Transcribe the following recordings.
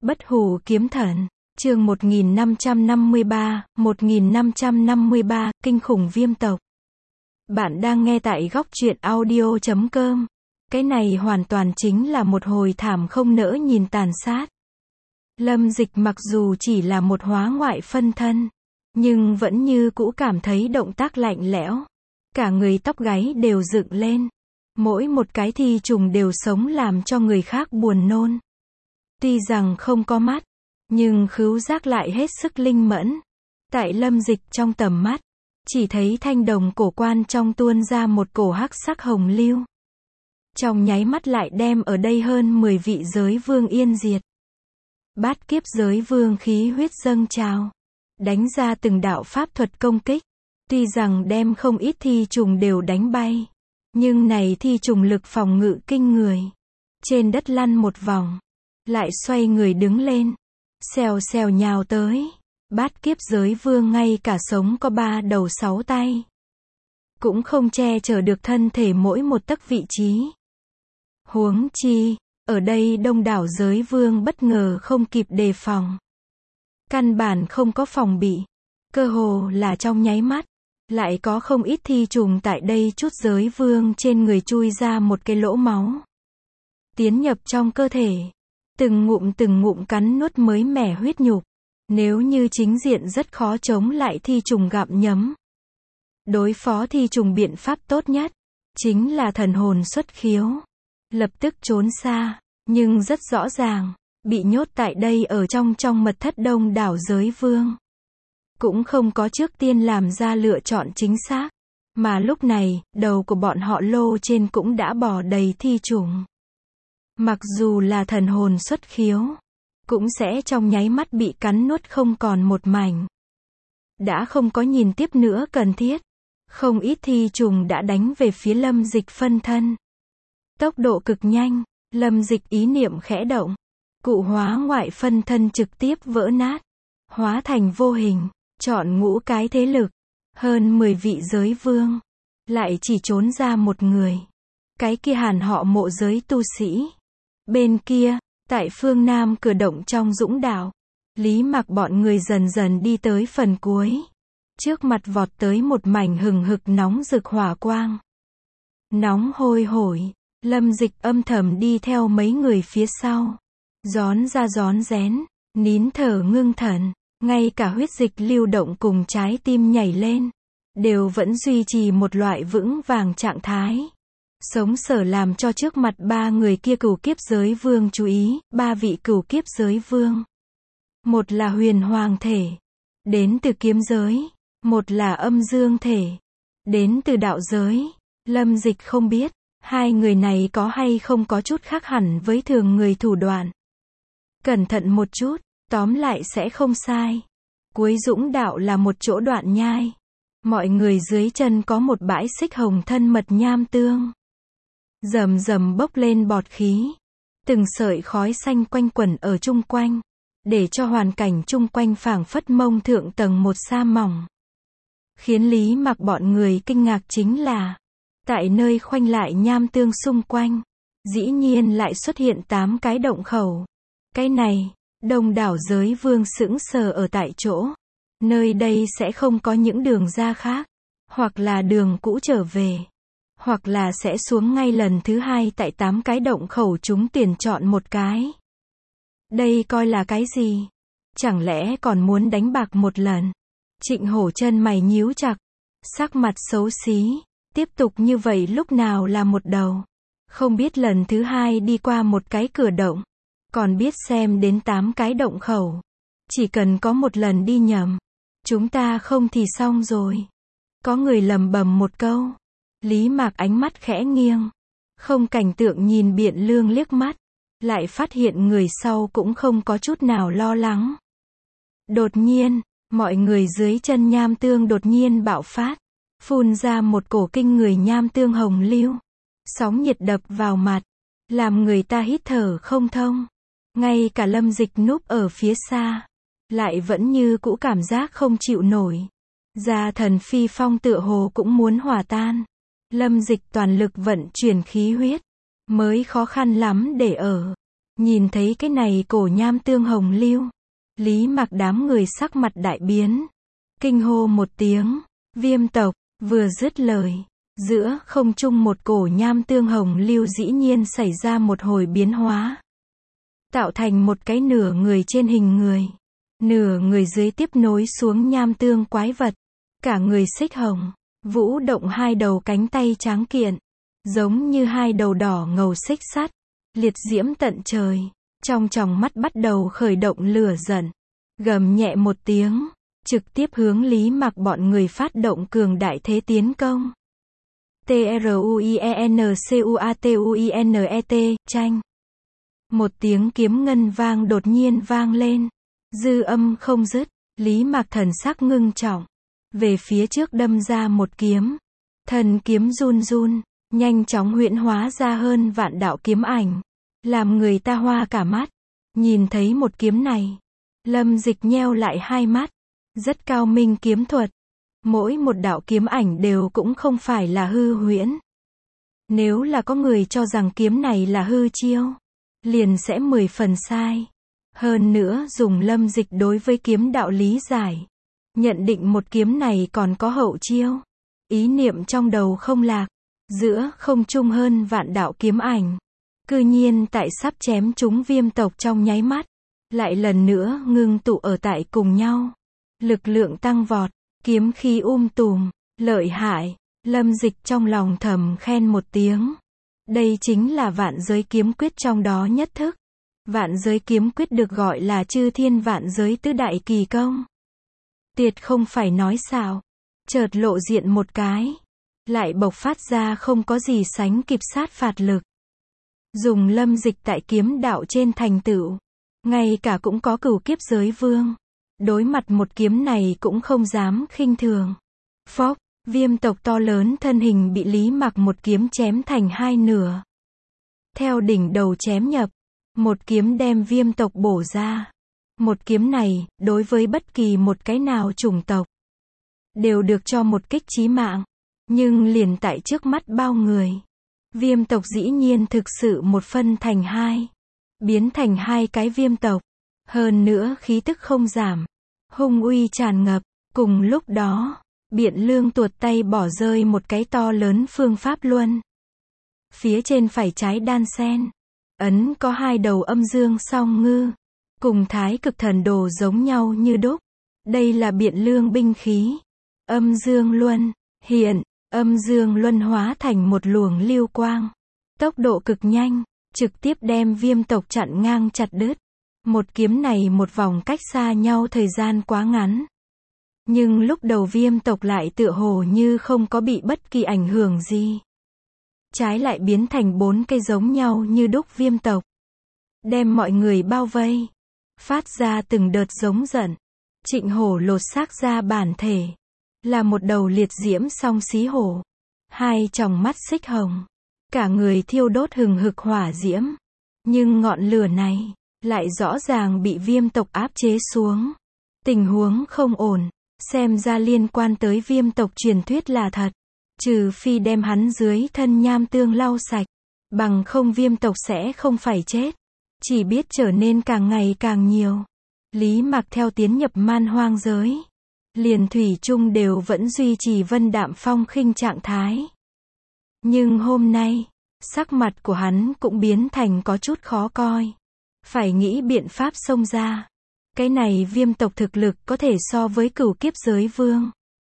Bất hủ kiếm thần, chương 1553, kinh khủng viêm tộc. Bạn đang nghe tại góc truyện audio.com. Cái này hoàn toàn chính là một hồi thảm không nỡ nhìn tàn sát. Lâm Dịch mặc dù chỉ là một hóa ngoại phân thân, nhưng vẫn như cũ cảm thấy động tác lạnh lẽo. Cả người tóc gáy đều dựng lên. Mỗi một cái thi trùng đều sống làm cho người khác buồn nôn. Tuy rằng không có mắt, nhưng khứu giác lại hết sức linh mẫn. Tại Lâm Dịch trong tầm mắt, chỉ thấy thanh đồng cổ quan trong tuôn ra một cổ hắc sắc hồng lưu. Trong nháy mắt lại đem ở đây hơn 10 vị giới vương yên diệt. Bát kiếp giới vương khí huyết dâng trào, đánh ra từng đạo pháp thuật công kích. Tuy rằng đem không ít thi trùng đều đánh bay, nhưng này thi trùng lực phòng ngự kinh người. Trên đất lăn một vòng, lại xoay người đứng lên, xèo xèo nhào tới. Bát kiếp giới vương ngay cả sống có 3 đầu 6 tay, cũng không che chở được thân thể mỗi một tấc vị trí. Huống chi, ở đây đông đảo giới vương bất ngờ không kịp đề phòng. Căn bản không có phòng bị, cơ hồ là trong nháy mắt, lại có không ít thi trùng tại đây chút giới vương trên người chui ra một cái lỗ máu. Tiến nhập trong cơ thể, từng ngụm cắn nuốt mới mẻ huyết nhục. Nếu như chính diện rất khó chống lại thi trùng gặm nhấm. Đối phó thi trùng biện pháp tốt nhất, chính là thần hồn xuất khiếu. Lập tức trốn xa, nhưng rất rõ ràng, bị nhốt tại đây ở trong mật thất đông đảo giới vương. Cũng không có trước tiên làm ra lựa chọn chính xác. Mà lúc này, đầu của bọn họ lô trên cũng đã bò đầy thi trùng. Mặc dù là thần hồn xuất khiếu, cũng sẽ trong nháy mắt bị cắn nuốt không còn một mảnh. Đã không có nhìn tiếp nữa cần thiết. Không ít thi trùng đã đánh về phía Lâm Dịch phân thân. Tốc độ cực nhanh, Lâm Dịch ý niệm khẽ động. Cụ hóa ngoại phân thân trực tiếp vỡ nát, hóa thành vô hình, chọn ngũ cái thế lực, hơn 10 vị giới vương. Lại chỉ trốn ra một người. Cái kia Hàn họ Mộ giới tu sĩ. Bên kia, tại phương Nam cửa động trong dũng đạo, Lý Mặc bọn người dần dần đi tới phần cuối. Trước mặt vọt tới một mảnh hừng hực nóng rực hỏa quang. Nóng hôi hổi, Lâm Dịch âm thầm đi theo mấy người phía sau. Rón ra rón rén, nín thở ngưng thần, ngay cả huyết dịch lưu động cùng trái tim nhảy lên, đều vẫn duy trì một loại vững vàng trạng thái. Sống sờ làm cho trước mặt 3 người kia cửu kiếp giới vương chú ý, 3 vị cửu kiếp giới vương. Một là huyền hoàng thể, đến từ kiếm giới, một là âm dương thể, đến từ đạo giới. Lâm Dịch không biết, 2 người này có hay không có chút khác hẳn với thường người thủ đoạn. Cẩn thận một chút, tóm lại sẽ không sai. Cuối dũng đạo là một chỗ đoạn nhai. Mọi người dưới chân có một bãi xích hồng thân mật nham tương. Rầm rầm bốc lên bọt khí. Từng sợi khói xanh quanh quẩn ở chung quanh, để cho hoàn cảnh chung quanh phảng phất mông thượng tầng một sa mỏng. Khiến Lý Mặc bọn người kinh ngạc chính là, tại nơi khoanh lại nham tương xung quanh, dĩ nhiên lại xuất hiện 8 cái động khẩu. Cái này, đông đảo giới vương sững sờ ở tại chỗ. Nơi đây sẽ không có những đường ra khác, hoặc là đường cũ trở về, hoặc là sẽ xuống ngay lần thứ 2 tại 8 cái động khẩu chúng tuyển chọn một cái. Đây coi là cái gì? Chẳng lẽ còn muốn đánh bạc một lần? Trịnh Hổ chân mày nhíu chặt, sắc mặt xấu xí, tiếp tục như vậy lúc nào là một đầu. Không biết lần thứ 2 đi qua một cái cửa động, còn biết xem đến 8 cái động khẩu. Chỉ cần có một lần đi nhầm, chúng ta không thì xong rồi. Có người lầm bầm một câu. Lý Mạc ánh mắt khẽ nghiêng, không cảnh tượng nhìn Biện Lương liếc mắt, lại phát hiện người sau cũng không có chút nào lo lắng. Đột nhiên, mọi người dưới chân nham tương đột nhiên bạo phát, phun ra một cổ kinh người nham tương hồng lưu. Sóng nhiệt đập vào mặt, làm người ta hít thở không thông. Ngay cả Lâm Dịch núp ở phía xa, lại vẫn như cũ cảm giác không chịu nổi. Gia thần phi phong tựa hồ cũng muốn hòa tan. Lâm Dịch toàn lực vận chuyển khí huyết, mới khó khăn lắm để ở Nhìn thấy cái này cổ nham tương hồng lưu, Lý Mặc đám người sắc mặt đại biến, kinh hô một tiếng, viêm tộc, vừa dứt lời, giữa không trung một cổ nham tương hồng lưu dĩ nhiên xảy ra một hồi biến hóa, tạo thành một cái nửa người trên hình người, nửa người dưới tiếp nối xuống nham tương quái vật, cả người xích hồng, vũ động hai đầu cánh tay tráng kiện, giống như hai đầu đỏ ngầu xích sắt, liệt diễm tận trời, trong tròng mắt bắt đầu khởi động lửa giận, gầm nhẹ một tiếng, trực tiếp hướng Lý Mặc bọn người phát động cường đại thế tiến công. TRUIENCUATUINET, tranh. Một tiếng kiếm ngân vang đột nhiên vang lên, dư âm không dứt, Lý Mặc thần sắc ngưng trọng, về phía trước đâm ra một kiếm, thần kiếm run run, nhanh chóng huyễn hóa ra hơn vạn đạo kiếm ảnh, làm người ta hoa cả mắt. Nhìn thấy một kiếm này, Lâm Dịch nheo lại hai mắt, rất cao minh kiếm thuật, mỗi một đạo kiếm ảnh đều cũng không phải là hư huyễn. Nếu là có người cho rằng kiếm này là hư chiêu, liền sẽ 10 phần sai. Hơn nữa dùng Lâm Dịch đối với kiếm đạo lý giải, nhận định một kiếm này còn có hậu chiêu. Ý niệm trong đầu không lạc, giữa không trung hơn vạn đạo kiếm ảnh, cư nhiên tại sắp chém chúng viêm tộc trong nháy mắt, lại lần nữa ngưng tụ ở tại cùng nhau. Lực lượng tăng vọt, kiếm khí tùm, lợi hại, Lâm Dịch trong lòng thầm khen một tiếng. Đây chính là vạn giới kiếm quyết trong đó nhất thức. Vạn giới kiếm quyết được gọi là chư thiên vạn giới tứ đại kỳ công. Tiệt không phải nói xạo, chợt lộ diện một cái, lại bộc phát ra không có gì sánh kịp sát phạt lực. Dùng Lâm Dịch tại kiếm đạo trên thành tựu, ngay cả cũng có cửu kiếp giới vương, đối mặt một kiếm này cũng không dám khinh thường. Phốc, viêm tộc to lớn thân hình bị Lý Mặc một kiếm chém thành hai nửa. Theo đỉnh đầu chém nhập, một kiếm đem viêm tộc bổ ra. Một kiếm này, đối với bất kỳ một cái nào chủng tộc, đều được cho một kích chí mạng. Nhưng liền tại trước mắt bao người, viêm tộc dĩ nhiên thực sự một phân thành hai, biến thành hai cái viêm tộc. Hơn nữa khí tức không giảm, hung uy tràn ngập. Cùng lúc đó, Biện Lương tuột tay bỏ rơi một cái to lớn phương pháp luân. Phía trên phải trái đan sen, ấn có hai đầu âm dương song ngư, cùng thái cực thần đồ giống nhau như đúc. Đây là Biện Lương binh khí, âm dương luân. Hiện, âm dương luân hóa thành một luồng lưu quang, tốc độ cực nhanh, trực tiếp đem viêm tộc chặn ngang chặt đứt. Một kiếm này một vòng cách xa nhau thời gian quá ngắn. Nhưng lúc đầu viêm tộc lại tựa hồ như không có bị bất kỳ ảnh hưởng gì. Trái lại biến thành 4 cây giống nhau như đúc viêm tộc. Đem mọi người bao vây. Phát ra từng đợt giống giận. Trịnh hổ lột xác ra bản thể. Là một đầu liệt diễm song xí hổ. Hai tròng mắt xích hồng. Cả người thiêu đốt hừng hực hỏa diễm. Nhưng ngọn lửa này lại rõ ràng bị viêm tộc áp chế xuống. Tình huống không ổn. Xem ra liên quan tới viêm tộc truyền thuyết là thật. Trừ phi đem hắn dưới thân nham tương lau sạch. Bằng không viêm tộc sẽ không phải chết. Chỉ biết trở nên càng ngày càng nhiều. Lý Mặc theo tiến nhập man hoang giới, liền thủy chung đều vẫn duy trì vân đạm phong khinh trạng thái. Nhưng hôm nay, sắc mặt của hắn cũng biến thành có chút khó coi. Phải nghĩ biện pháp xông ra. Cái này viêm tộc thực lực có thể so với cửu kiếp giới vương.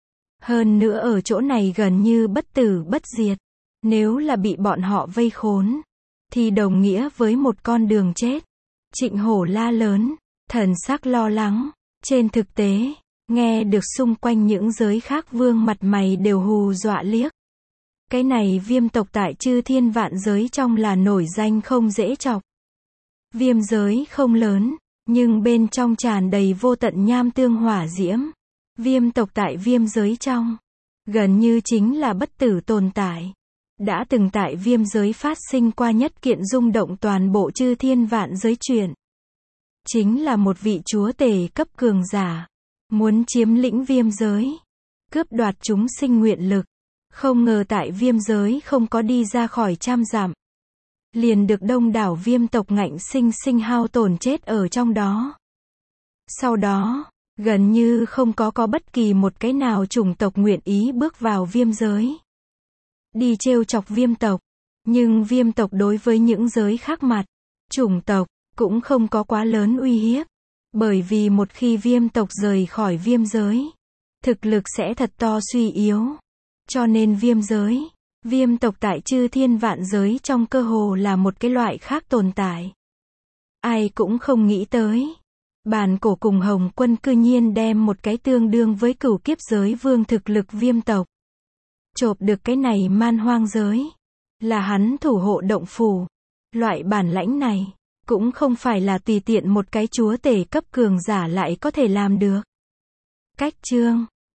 Hơn nữa ở chỗ này gần như bất tử bất diệt. Nếu là bị bọn họ vây khốn, thì đồng nghĩa với một con đường chết. Trịnh hổ la lớn, thần sắc lo lắng. Trên thực tế, nghe được xung quanh những giới khác vương mặt mày đều hù dọa liếc. Cái này viêm tộc tại chư thiên vạn giới trong là nổi danh không dễ chọc. Viêm giới không lớn, nhưng bên trong tràn đầy vô tận nham tương hỏa diễm. Viêm tộc tại viêm giới trong, gần như chính là bất tử tồn tại. Đã từng tại viêm giới phát sinh qua nhất kiện rung động toàn bộ chư thiên vạn giới chuyện. Chính là một vị chúa tể cấp cường giả, muốn chiếm lĩnh viêm giới, cướp đoạt chúng sinh nguyện lực. Không ngờ tại viêm giới không có đi ra khỏi trăm dặm, liền được đông đảo viêm tộc ngạnh sinh sinh hao tổn chết ở trong đó. Sau đó, gần như không có bất kỳ một cái nào chủng tộc nguyện ý bước vào viêm giới. Đi trêu chọc viêm tộc. Nhưng viêm tộc đối với những giới khác mặt, chủng tộc, cũng không có quá lớn uy hiếp. Bởi vì một khi viêm tộc rời khỏi viêm giới, thực lực sẽ thật to suy yếu. Cho nên viêm tộc tại chư thiên vạn giới trong cơ hồ là một cái loại khác tồn tại. Ai cũng không nghĩ tới. Bàn cổ cùng Hồng Quân cư nhiên đem một cái tương đương với cửu kiếp giới vương thực lực viêm tộc. Chộp được cái này man hoang giới. Là hắn thủ hộ động phủ. Loại bản lãnh này, cũng không phải là tùy tiện một cái chúa tể cấp cường giả lại có thể làm được. Cách chương